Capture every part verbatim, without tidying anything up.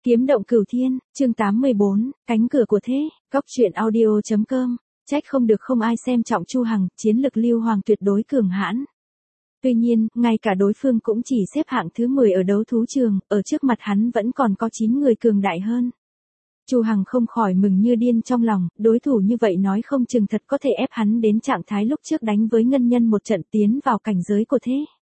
Kiếm động cửu thiên, chương tám mươi bốn, cánh cửa của thế, góc truyện audio chấm com, trách không được không ai xem trọng Chu Hằng, chiến lực Lưu Hoàng tuyệt đối cường hãn. Tuy nhiên, ngay cả đối phương cũng chỉ xếp hạng thứ mười ở đấu thú trường, ở trước mặt hắn vẫn còn có chín người cường đại hơn. Chu Hằng không khỏi mừng như điên trong lòng, đối thủ như vậy nói không chừng thật có thể ép hắn đến trạng thái lúc trước đánh với ngân nhân một trận tiến vào cảnh giới của thế.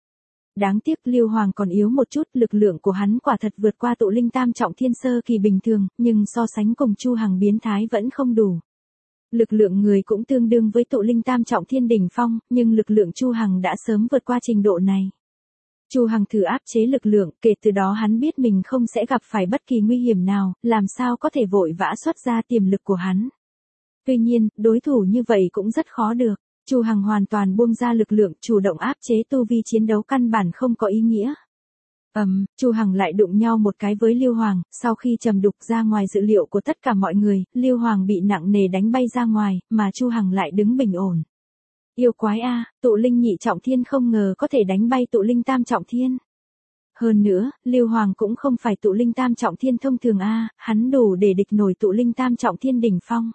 Đáng tiếc Lưu Hoàng còn yếu một chút, lực lượng của hắn quả thật vượt qua tụ linh tam trọng thiên sơ kỳ bình thường, nhưng so sánh cùng Chu Hằng biến thái vẫn không đủ. Lực lượng người cũng tương đương với tụ linh tam trọng thiên đỉnh phong, nhưng lực lượng Chu Hằng đã sớm vượt qua trình độ này. Chu Hằng thử áp chế lực lượng, kể từ đó hắn biết mình không sẽ gặp phải bất kỳ nguy hiểm nào, làm sao có thể vội vã xuất ra tiềm lực của hắn. Tuy nhiên, đối thủ như vậy cũng rất khó được. Chu Hằng hoàn toàn buông ra lực lượng, chủ động áp chế tu vi chiến đấu căn bản không có ý nghĩa. Ầm, um, Chu Hằng lại đụng nhau một cái với Lưu Hoàng, sau khi trầm đục ra ngoài dự liệu của tất cả mọi người, Lưu Hoàng bị nặng nề đánh bay ra ngoài, mà Chu Hằng lại đứng bình ổn. Yêu quái a, tụ linh nhị trọng thiên không ngờ có thể đánh bay tụ linh tam trọng thiên. Hơn nữa, Lưu Hoàng cũng không phải tụ linh tam trọng thiên thông thường a, hắn đủ để địch nổi tụ linh tam trọng thiên đỉnh phong.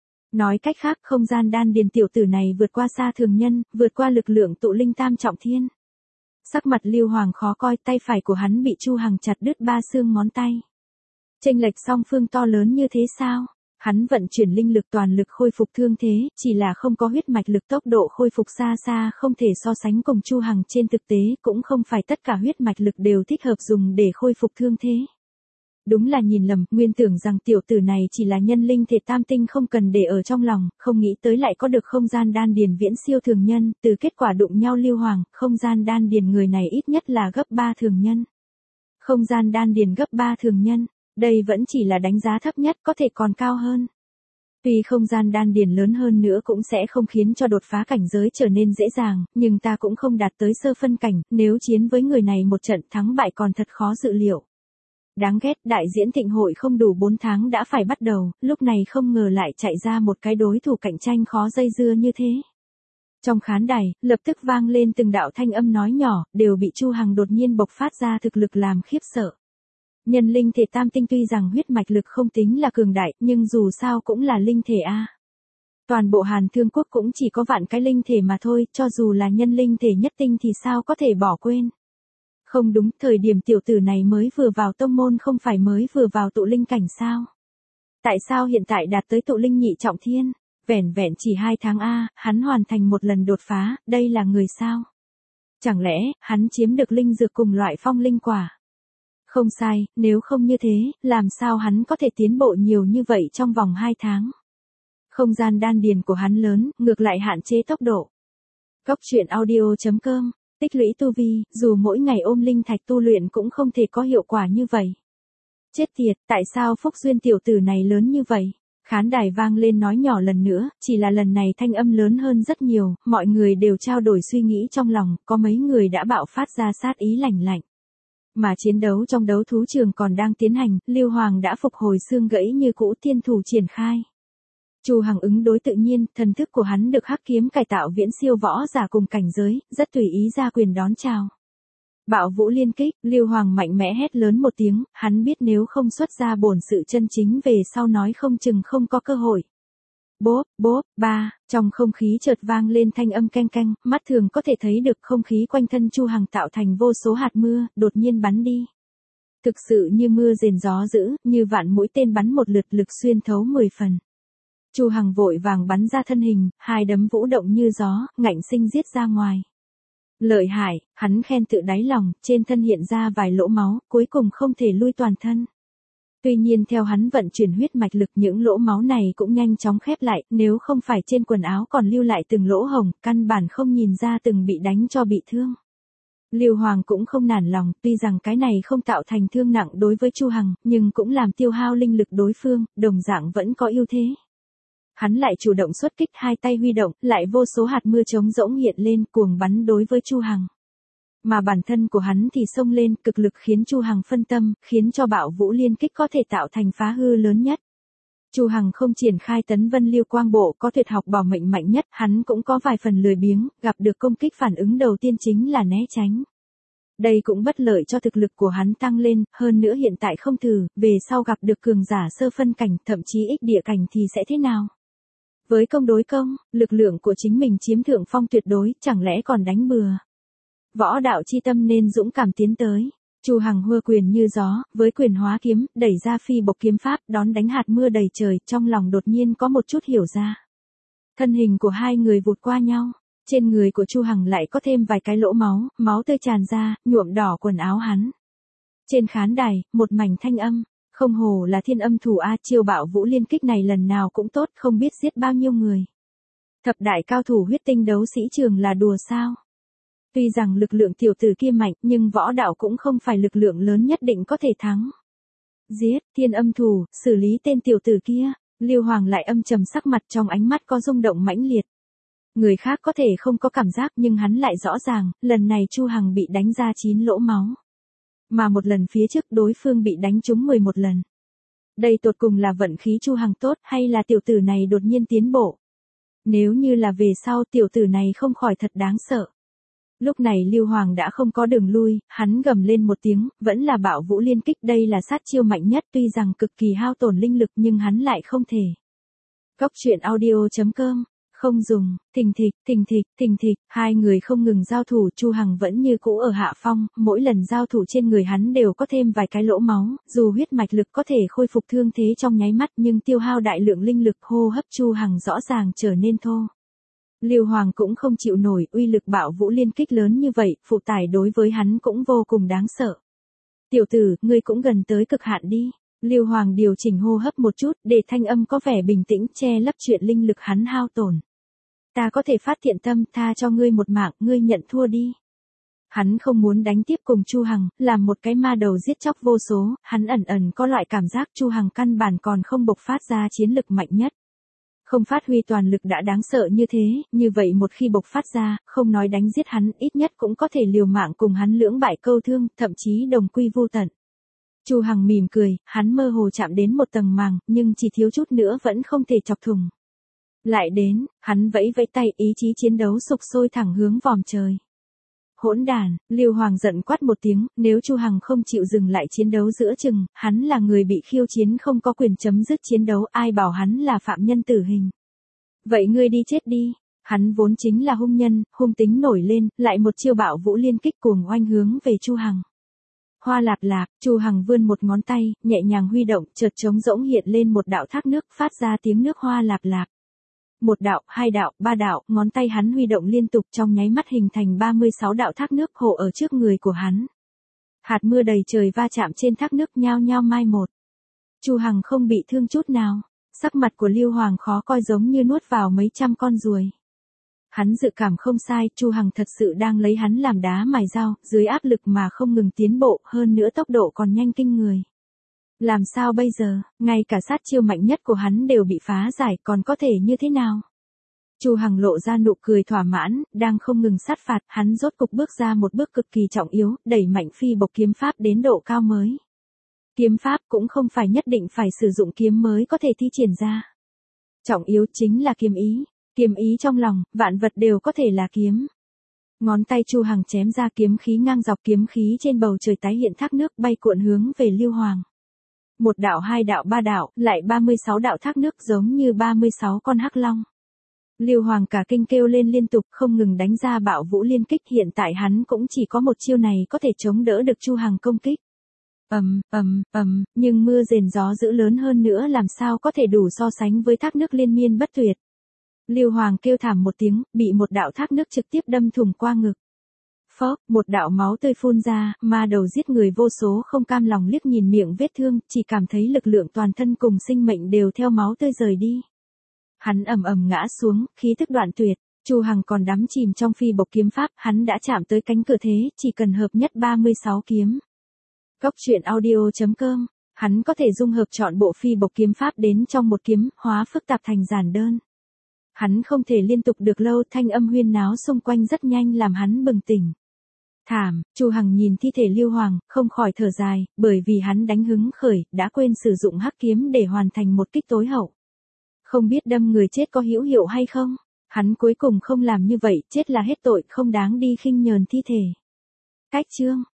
Nói cách khác, không gian đan điền tiểu tử này vượt qua xa thường nhân, vượt qua lực lượng tụ linh tam trọng thiên. Sắc mặt Lưu Hoàng khó coi, tay phải của hắn bị Chu Hằng chặt đứt ba xương ngón tay. Chênh lệch song phương to lớn như thế sao? Hắn vận chuyển linh lực toàn lực khôi phục thương thế, chỉ là không có huyết mạch lực, tốc độ khôi phục xa xa không thể so sánh cùng Chu Hằng, trên thực tế cũng không phải tất cả huyết mạch lực đều thích hợp dùng để khôi phục thương thế. Đúng là nhìn lầm, nguyên tưởng rằng tiểu tử này chỉ là nhân linh thể tam tinh không cần để ở trong lòng, không nghĩ tới lại có được không gian đan điền viễn siêu thường nhân, từ kết quả đụng nhau Lưu Hoàng, không gian đan điền người này ít nhất là gấp ba thường nhân. Không gian đan điền gấp ba thường nhân, đây vẫn chỉ là đánh giá thấp nhất, có thể còn cao hơn. Tuy không gian đan điền lớn hơn nữa cũng sẽ không khiến cho đột phá cảnh giới trở nên dễ dàng, nhưng ta cũng không đạt tới sơ phân cảnh, nếu chiến với người này một trận thắng bại còn thật khó dự liệu. Đáng ghét, đại diễn thịnh hội không đủ bốn tháng đã phải bắt đầu, lúc này không ngờ lại chạy ra một cái đối thủ cạnh tranh khó dây dưa như thế. Trong khán đài, lập tức vang lên từng đạo thanh âm nói nhỏ, đều bị Chu Hằng đột nhiên bộc phát ra thực lực làm khiếp sợ. Nhân linh thể tam tinh tuy rằng huyết mạch lực không tính là cường đại, nhưng dù sao cũng là linh thể a. Toàn bộ Hàn Thương quốc cũng chỉ có vạn cái linh thể mà thôi, cho dù là nhân linh thể nhất tinh thì sao có thể bỏ quên. Không đúng, thời điểm tiểu tử này mới vừa vào tông môn không phải mới vừa vào tụ linh cảnh sao? Tại sao hiện tại đạt tới tụ linh nhị trọng thiên? Vẻn vẹn chỉ hai tháng a, hắn hoàn thành một lần đột phá, đây là người sao? Chẳng lẽ, hắn chiếm được linh dược cùng loại phong linh quả? Không sai, nếu không như thế, làm sao hắn có thể tiến bộ nhiều như vậy trong vòng hai tháng? Không gian đan điền của hắn lớn, ngược lại hạn chế tốc độ. Góc truyện audio chấm com. Tích lũy tu vi, dù mỗi ngày ôm linh thạch tu luyện cũng không thể có hiệu quả như vậy. Chết tiệt, tại sao phúc duyên tiểu tử này lớn như vậy? Khán đài vang lên nói nhỏ lần nữa, chỉ là lần này thanh âm lớn hơn rất nhiều, mọi người đều trao đổi suy nghĩ trong lòng, có mấy người đã bạo phát ra sát ý lạnh lạnh. Mà chiến đấu trong đấu thú trường còn đang tiến hành, Lưu Hoàng đã phục hồi xương gãy như cũ, thiên thủ triển khai. Chu Hằng ứng đối tự nhiên, thần thức của hắn được hắc kiếm cải tạo viễn siêu võ giả cùng cảnh giới, rất tùy ý ra quyền đón chào. Bạo vũ liên kích, Lưu Hoàng mạnh mẽ hét lớn một tiếng, hắn biết nếu không xuất ra bổn sự chân chính về sau nói không chừng không có cơ hội. Bốp, bốp, ba, trong không khí chợt vang lên thanh âm keng keng, mắt thường có thể thấy được không khí quanh thân Chu Hằng tạo thành vô số hạt mưa, đột nhiên bắn đi. Thực sự như mưa rền gió dữ, như vạn mũi tên bắn một lượt, lực xuyên thấu mười phần. Chu Hằng vội vàng bắn ra thân hình, hai đấm vũ động như gió, ngạnh sinh giết ra ngoài. Lợi hại, hắn khen tự đáy lòng, trên thân hiện ra vài lỗ máu, cuối cùng không thể lui toàn thân. Tuy nhiên theo hắn vận chuyển huyết mạch lực, những lỗ máu này cũng nhanh chóng khép lại, nếu không phải trên quần áo còn lưu lại từng lỗ hồng, căn bản không nhìn ra từng bị đánh cho bị thương. Lưu Hoàng cũng không nản lòng, tuy rằng cái này không tạo thành thương nặng đối với Chu Hằng, nhưng cũng làm tiêu hao linh lực đối phương, đồng dạng vẫn có ưu thế. Hắn lại chủ động xuất kích, hai tay huy động, lại vô số hạt mưa trống rỗng hiện lên, cuồng bắn đối với Chu Hằng. Mà bản thân của hắn thì xông lên, cực lực khiến Chu Hằng phân tâm, khiến cho bạo vũ liên kích có thể tạo thành phá hư lớn nhất. Chu Hằng không triển khai tấn vân lưu quang bộ có tuyệt học bảo mệnh mạnh nhất, hắn cũng có vài phần lười biếng, gặp được công kích phản ứng đầu tiên chính là né tránh. Đây cũng bất lợi cho thực lực của hắn tăng lên, hơn nữa hiện tại không thử, về sau gặp được cường giả sơ phân cảnh, thậm chí ích địa cảnh thì sẽ thế nào? Với công đối công, lực lượng của chính mình chiếm thượng phong tuyệt đối, chẳng lẽ còn đánh bừa. Võ đạo chi tâm nên dũng cảm tiến tới. Chu Hằng hua quyền như gió, với quyền hóa kiếm, đẩy ra phi bộc kiếm pháp, đón đánh hạt mưa đầy trời, trong lòng đột nhiên có một chút hiểu ra. Thân hình của hai người vụt qua nhau, trên người của Chu Hằng lại có thêm vài cái lỗ máu, máu tươi tràn ra, nhuộm đỏ quần áo hắn. Trên khán đài, một mảnh thanh âm, không hồ là thiên âm thủ a, chiêu bạo vũ liên kích này lần nào cũng tốt, không biết giết bao nhiêu người. Thập đại cao thủ huyết tinh đấu sĩ trường là đùa sao? Tuy rằng lực lượng tiểu tử kia mạnh, nhưng võ đạo cũng không phải lực lượng lớn nhất định có thể thắng. Giết, thiên âm thủ, xử lý tên tiểu tử kia. Lưu Hoàng lại âm trầm sắc mặt, trong ánh mắt có rung động mãnh liệt. Người khác có thể không có cảm giác, nhưng hắn lại rõ ràng, lần này Chu Hằng bị đánh ra chín lỗ máu. Mà một lần phía trước đối phương bị đánh trúng mười một lần. Đây tột cùng là vận khí Chu Hằng tốt hay là tiểu tử này đột nhiên tiến bộ? Nếu như là về sau tiểu tử này không khỏi thật đáng sợ. Lúc này Lưu Hoàng đã không có đường lui, hắn gầm lên một tiếng, vẫn là bạo vũ liên kích, đây là sát chiêu mạnh nhất, tuy rằng cực kỳ hao tổn linh lực nhưng hắn lại không thể. Góc truyện audio chấm com, không dùng, thình thịch, thình thịch, thình thịch, hai người không ngừng giao thủ, Chu Hằng vẫn như cũ ở hạ phong, mỗi lần giao thủ trên người hắn đều có thêm vài cái lỗ máu, dù huyết mạch lực có thể khôi phục thương thế trong nháy mắt nhưng tiêu hao đại lượng linh lực, hô hấp Chu Hằng rõ ràng trở nên thô. Lưu Hoàng cũng không chịu nổi, uy lực bạo vũ liên kích lớn như vậy, phụ tải đối với hắn cũng vô cùng đáng sợ. Tiểu tử, ngươi cũng gần tới cực hạn đi. Lưu Hoàng điều chỉnh hô hấp một chút, để thanh âm có vẻ bình tĩnh, che lấp chuyện linh lực hắn hao tổn. Ta có thể phát thiện tâm, tha cho ngươi một mạng, ngươi nhận thua đi. Hắn không muốn đánh tiếp cùng Chu Hằng, làm một cái ma đầu giết chóc vô số, hắn ẩn ẩn có loại cảm giác Chu Hằng căn bản còn không bộc phát ra chiến lực mạnh nhất. Không phát huy toàn lực đã đáng sợ như thế, như vậy một khi bộc phát ra, không nói đánh giết hắn, ít nhất cũng có thể liều mạng cùng hắn lưỡng bại câu thương, thậm chí đồng quy vu tận. Chu Hằng mỉm cười, hắn mơ hồ chạm đến một tầng màng, nhưng chỉ thiếu chút nữa vẫn không thể chọc thủng. Lại đến, hắn vẫy vẫy tay, ý chí chiến đấu sục sôi thẳng hướng vòm trời. Hỗn đàn, Lưu Hoàng giận quát một tiếng, nếu Chu Hằng không chịu dừng lại chiến đấu giữa chừng, hắn là người bị khiêu chiến không có quyền chấm dứt chiến đấu, ai bảo hắn là phạm nhân tử hình. Vậy ngươi đi chết đi, hắn vốn chính là hung nhân, hung tính nổi lên, lại một chiêu bạo vũ liên kích cuồng oanh hướng về Chu Hằng. Hoa lạp lạp, Chu Hằng vươn một ngón tay, nhẹ nhàng huy động, chợt trống rỗng hiện lên một đạo thác nước, phát ra tiếng nước hoa lạp lạp. Một đạo, hai đạo, ba đạo, ngón tay hắn huy động liên tục trong nháy mắt hình thành ba mươi sáu đạo thác nước hộ ở trước người của hắn. Hạt mưa đầy trời va chạm trên thác nước nhao nhao mai một. Chu Hằng không bị thương chút nào, sắc mặt của Lưu Hoàng khó coi giống như nuốt vào mấy trăm con ruồi. Hắn dự cảm không sai, Chu Hằng thật sự đang lấy hắn làm đá mài dao, dưới áp lực mà không ngừng tiến bộ, hơn nữa tốc độ còn nhanh kinh người. Làm sao bây giờ, ngay cả sát chiêu mạnh nhất của hắn đều bị phá giải, còn có thể như thế nào? Chu Hằng lộ ra nụ cười thỏa mãn, đang không ngừng sát phạt, hắn rốt cục bước ra một bước cực kỳ trọng yếu, đẩy mạnh phi bộc kiếm pháp đến độ cao mới. Kiếm pháp cũng không phải nhất định phải sử dụng kiếm mới có thể thi triển ra. Trọng yếu chính là kiếm ý, kiếm ý trong lòng, vạn vật đều có thể là kiếm. Ngón tay Chu Hằng chém ra kiếm khí ngang dọc, kiếm khí trên bầu trời tái hiện thác nước bay cuộn hướng về Lưu Hoàng. Một đạo, hai đạo, ba đạo, lại ba mươi sáu đạo thác nước giống như ba mươi sáu con hắc long. Lưu Hoàng cả kinh kêu lên liên tục, không ngừng đánh ra bạo vũ liên kích, hiện tại hắn cũng chỉ có một chiêu này có thể chống đỡ được Chu Hằng công kích. Ầm, ầm, ầm, nhưng mưa rền gió dữ lớn hơn nữa làm sao có thể đủ so sánh với thác nước liên miên bất tuyệt. Lưu Hoàng kêu thảm một tiếng, bị một đạo thác nước trực tiếp đâm thủng qua ngực. Phốc, một đạo máu tươi phun ra, ma đầu giết người vô số không cam lòng liếc nhìn miệng vết thương, chỉ cảm thấy lực lượng toàn thân cùng sinh mệnh đều theo máu tươi rời đi. Hắn ầm ầm ngã xuống, khí tức đoạn tuyệt, Chu Hằng còn đắm chìm trong phi bộc kiếm pháp, hắn đã chạm tới cánh cửa thế, chỉ cần hợp nhất ba mươi sáu kiếm. Góc truyện audio chấm com, hắn có thể dung hợp chọn bộ phi bộc kiếm pháp đến trong một kiếm, hóa phức tạp thành giản đơn. Hắn không thể liên tục được lâu, thanh âm huyên náo xung quanh rất nhanh làm hắn bừng tỉnh. Thảm, Chu Hằng nhìn thi thể Lưu Hoàng, không khỏi thở dài, bởi vì hắn đánh hứng khởi, đã quên sử dụng hắc kiếm để hoàn thành một kích tối hậu. Không biết đâm người chết có hữu hiệu hay không? Hắn cuối cùng không làm như vậy, chết là hết tội, không đáng đi khinh nhờn thi thể. Cách chương